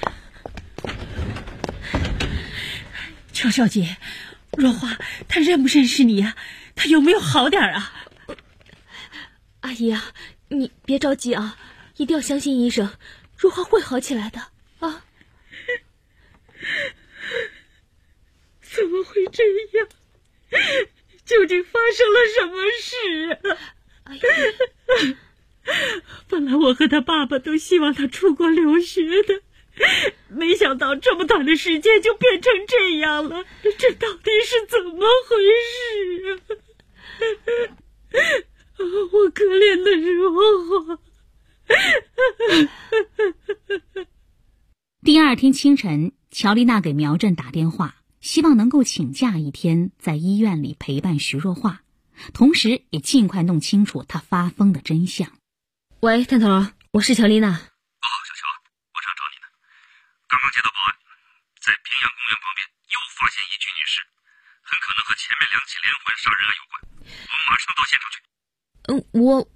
邱小姐，若化他认不认识你呀？他有没有好点啊？ 阿姨啊，你别着急啊，一定要相信医生，若化会好起来的啊。 怎么会这样？究竟发生了什么事啊？ 阿姨， 本来我和他爸爸都希望他出国留学的，没想到这么短的时间就变成这样了，这到底是怎么回事啊？我可怜的若化。 第2天清晨，乔丽娜给苗振打电话，希望能够请假1天，在医院里陪伴徐若化，同时也尽快弄清楚她发疯的真相。 喂，探头，我是乔丽娜。 小乔，我常找你呢。刚刚接到报案，在平阳公园旁边又发现一具女尸，很可能和前面2起连环杀人案有关。我们马上到现场去。 我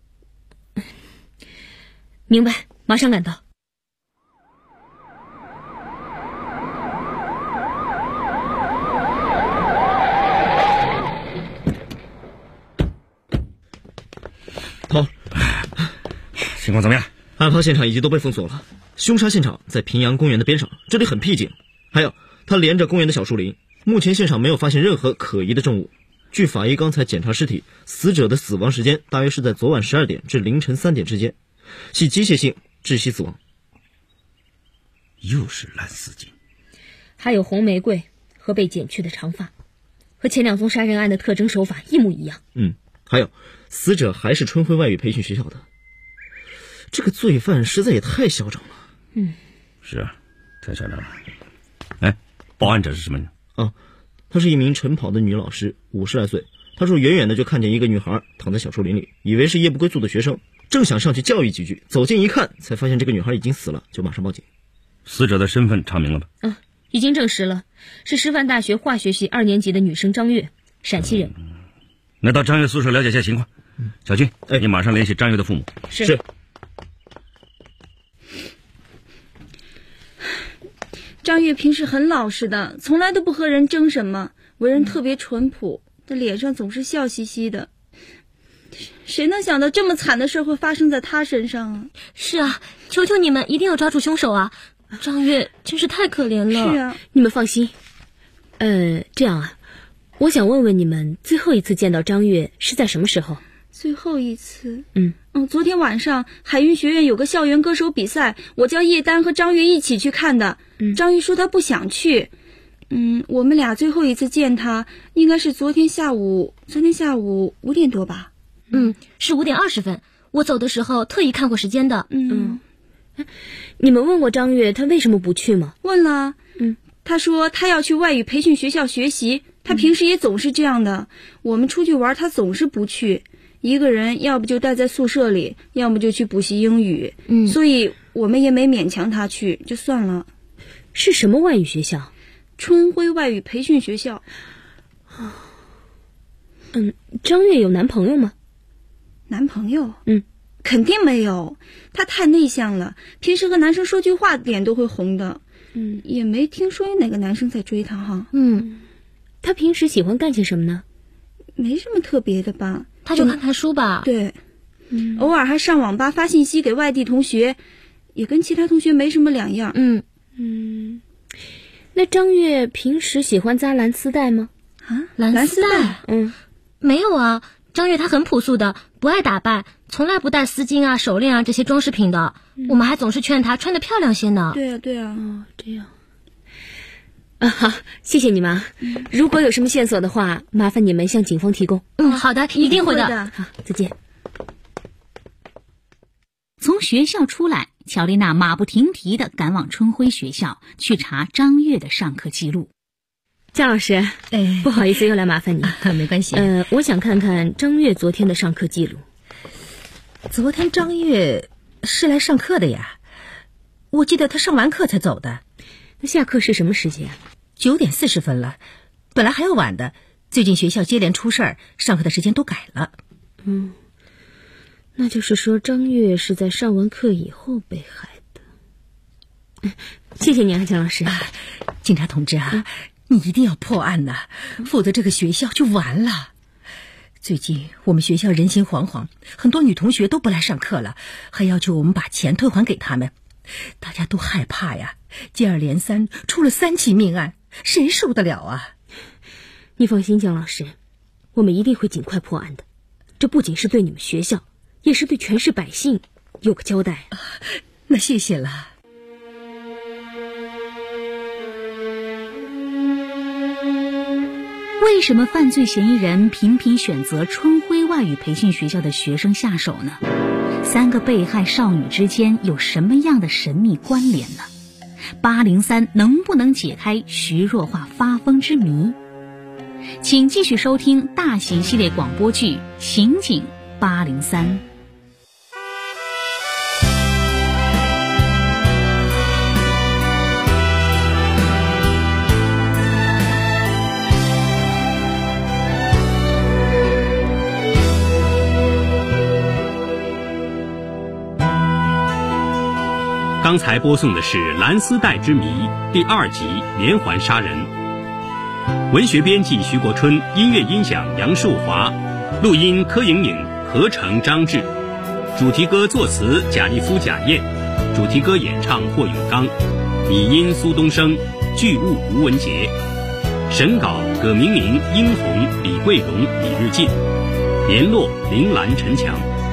明白，马上赶到。 好， 情况怎么样？ 案发现场已经都被封锁了，凶杀现场在平阳公园的边上，这里很僻静。还有，它连着公园的小树林，目前现场没有发现任何可疑的证物。据法医刚才检查尸体，死者的死亡时间大约是在昨晚12点至凌晨3点之间，系机械性窒息死亡。 又是蓝丝巾， 还有红玫瑰和被剪去的长发，和前2宗杀人案的特征手法一模一样。 还有，死者还是春晖外语培训学校的，这个罪犯实在也太嚣张了。 是啊，太嚣张了。哎，报案者是什么人？ 她是一名晨跑的女老师，50来岁。她说远远的就看见一个女孩躺在小树林里，以为是夜不归宿的学生，正想上去教育几句，走近一看，才发现这个女孩已经死了，就马上报警。 死者的身份查明了吧？ 已经证实了，是师范大学化学系2年级的女生张月，陕西人。 那到张月宿舍了解下情况。小军，你马上联系张月的父母。 是。 张月平时很老实的，从来都不和人争什么，为人特别淳朴，这脸上总是笑嘻嘻的。谁能想到这么惨的事会发生在他身上啊？ 是啊，求求你们一定要抓住凶手啊！张月真是太可怜了。 是啊， 你们放心。这样啊， 我想问问你们，最后一次见到张月是在什么时候？ 最后一次， 昨天晚上海云学院有个校园歌手比赛，我叫叶丹和张月一起去看的。张月说她不想去。我们俩最后一次见她应该是昨天下午5点多吧。 是5点20分。我走的时候特意看过时间的。你们问过张月她为什么不去吗？ 问了。她说她要去外语培训学校学习，她平时也总是这样的。我们出去玩她总是不去，一个人要不就待在宿舍里，要么就去补习英语。所以我们也没勉强她去，就算了。 是什么外语学校？ 春晖外语培训学校。 张月有男朋友吗？ 男朋友？肯定没有，她太内向了，平时和男生说句话脸都会红的。也没听说有哪个男生在追她哈。 她平时喜欢干些什么呢？ 没什么特别的吧。 她就看看书吧。 对，偶尔还上网吧发信息给外地同学，也跟其他同学没什么两样。 那张月平时喜欢扎蓝丝带吗？ 蓝丝带？ 没有啊，张月她很朴素的，不爱打扮，从来不戴丝巾啊、手链啊这些装饰品的。我们还总是劝她穿得漂亮些呢。 对啊。 这样。好，谢谢你们。如果有什么线索的话，麻烦你们向警方提供。 好的，一定会的。 好， 再见。 从学校出来，乔丽娜马不停蹄地赶往春晖学校去查张月的上课记录。 姜老师，不好意思又来麻烦你。 没关系。 我想看看张月昨天的上课记录。 昨天张月是来上课的呀，我记得她上完课才走的。 那下课是什么时间 ？9点40分了，本来还要晚的，最近学校接连出事儿，上课的时间都改了。 那就是说张月是在上完课以后被害的。谢谢你啊，姜老师。 警察同志啊，你一定要破案呐，否则这个学校就完了。最近我们学校人心惶惶，很多女同学都不来上课了，还要求我们把钱退还给他们，大家都害怕呀。接二连三出了3起命案，谁受得了啊？ 你放心，姜老师，我们一定会尽快破案的。这不仅是对你们学校，也是对全市百姓有个交代。 那谢谢了。 为什么犯罪嫌疑人频频选择春晖外语培训学校的学生下手呢？3个被害少女之间有什么样的神秘关联呢？803能不能解开徐若桦发疯之谜？请继续收听大型系列广播剧《刑警803》。 刚才播送的是《蓝丝带之谜》第2集连环杀人。文学编辑徐国春，音乐音响杨树华，录音柯莹莹，合成张志，主题歌作词贾利夫贾燕，主题歌演唱霍永刚，拟音苏东升，剧务吴文杰，审稿葛明明、殷红、李桂荣、李日进，联络林兰、陈强。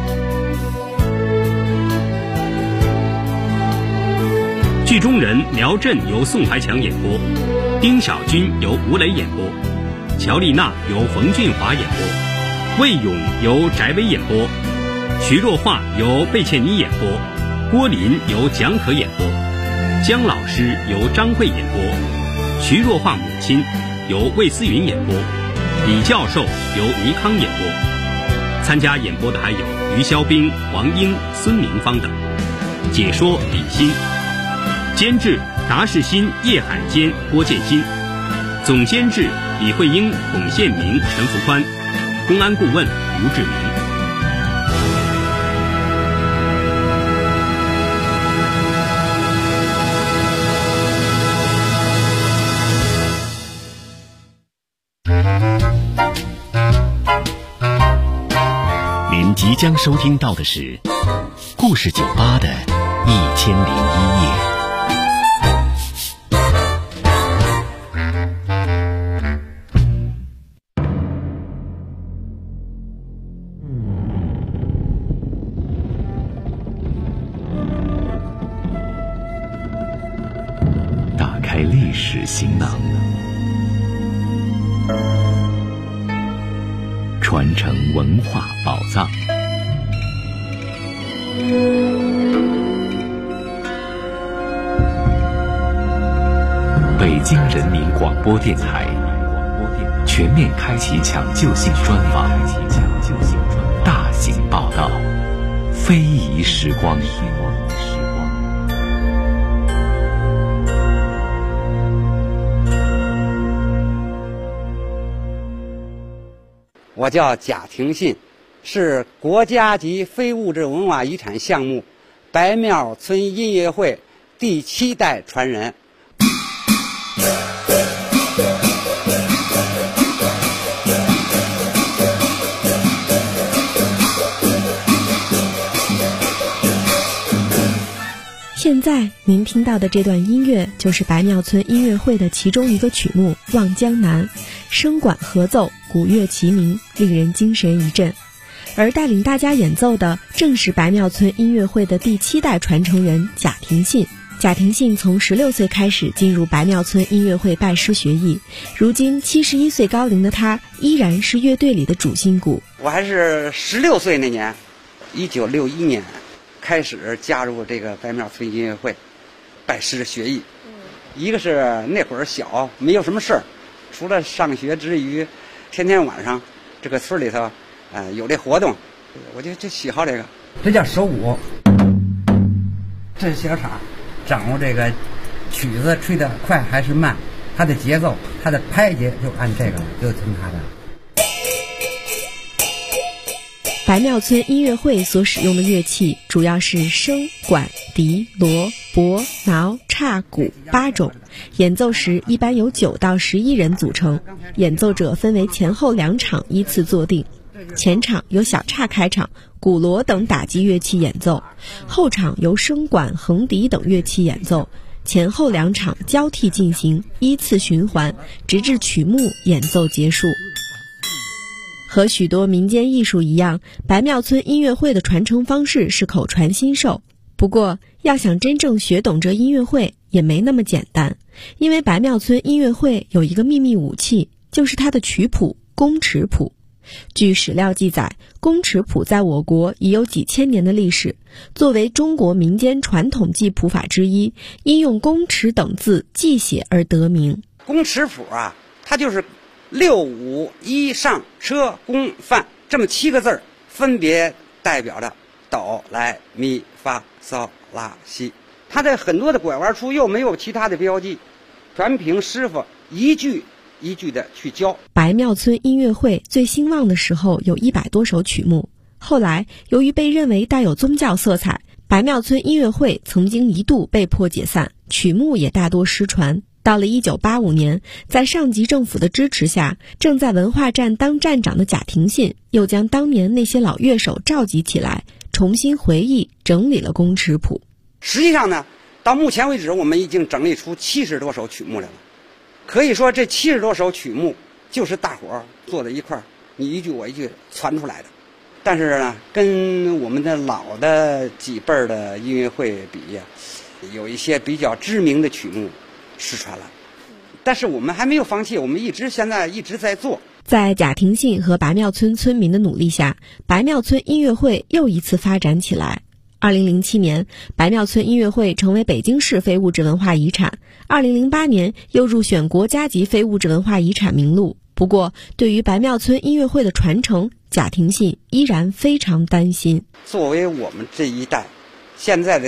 剧中人苗震由宋怀强演播，丁小军由吴磊演播，乔丽娜由冯俊华演播，魏勇由翟薇演播，徐若桦由贝茜妮演播，郭林由蒋可演播，姜老师由张慧演播，徐若桦母亲由魏思云演播，李教授由倪康演播。参加演播的还有于肖兵、黄英、孙明芳等。解说李欣，监制达世新、叶海坚、郭建新，总监制李慧英、孔宪明、陈福宽，公安顾问吴志明。 您即将收听到的是故事酒吧的1001夜。 行囊，传承文化宝藏。北京人民广播电台全面开启抢救性专访，大型报道，非遗时光。 我叫贾廷信，是国家级非物质文化遗产项目白庙村音乐会第7代传人。 现在您听到的这段音乐就是白庙村音乐会的其中一个曲目《望江南》，声管合奏，鼓乐齐鸣，令人精神一振。而带领大家演奏的正是白庙村音乐会的第7代传承人贾廷信。贾廷信从16岁开始进入白庙村音乐会拜师学艺，如今71岁高龄的他依然是乐队里的主心骨。 我还是16岁那年，1961年开始加入这个白庙村音乐会，拜师学艺。一个是那会儿小，没有什么事儿，除了上学之余，天天晚上这个村里头，有这活动，我就喜好这个。这叫手鼓，这是小场，掌握这个曲子吹得快还是慢，它的节奏，它的拍节就按这个，就听它的。 白庙村音乐会所使用的乐器主要是笙、管、笛、锣、钹、挠、叉、鼓8种，演奏时一般由9到11人组成，演奏者分为前后2场依次坐定，前场由小叉开场，鼓锣等打击乐器演奏，后场由笙管、横笛等乐器演奏，前后2场交替进行，依次循环，直至曲目演奏结束。和许多民间艺术一样，白庙村音乐会的传承方式是口传心授。不过，要想真正学懂这音乐会也没那么简单，因为白庙村音乐会有一个秘密武器，就是它的曲谱宫尺谱。据史料记载，宫尺谱在我国已有几千年的历史，作为中国民间传统记谱法之一，因用宫尺等字记写而得名。 宫尺谱啊，它就是6、5、1上车宫范这么7个字儿，分别代表着哆来咪发嗦拉西。它的很多的拐弯处又没有其他的标记，全凭师傅一句一句的去教。 白庙村音乐会最兴旺的时候有100多首曲目，后来由于被认为带有宗教色彩，白庙村音乐会曾经一度被迫解散，曲目也大多失传。到了1985年，在上级政府的支持下，正在文化站当站长的贾廷信又将当年那些老乐手召集起来，重新回忆整理了宫尺谱。 实际上呢，到目前为止我们已经整理出70多首曲目来了。可以说这70多首曲目就是大伙儿坐在一块儿，你一句我一句传出来的。但是呢，跟我们的老的几辈儿的音乐会比呀，有一些比较知名的曲目失传了，但是我们还没有放弃，我们现在一直在做。 在贾廷信和白庙村村民的努力下，白庙村音乐会又一次发展起来。2007年，白庙村音乐会成为北京市非物质文化遗产，2008年又入选国家级非物质文化遗产名录。不过，对于白庙村音乐会的传承，贾廷信依然非常担心。 作为我们这一代，现在的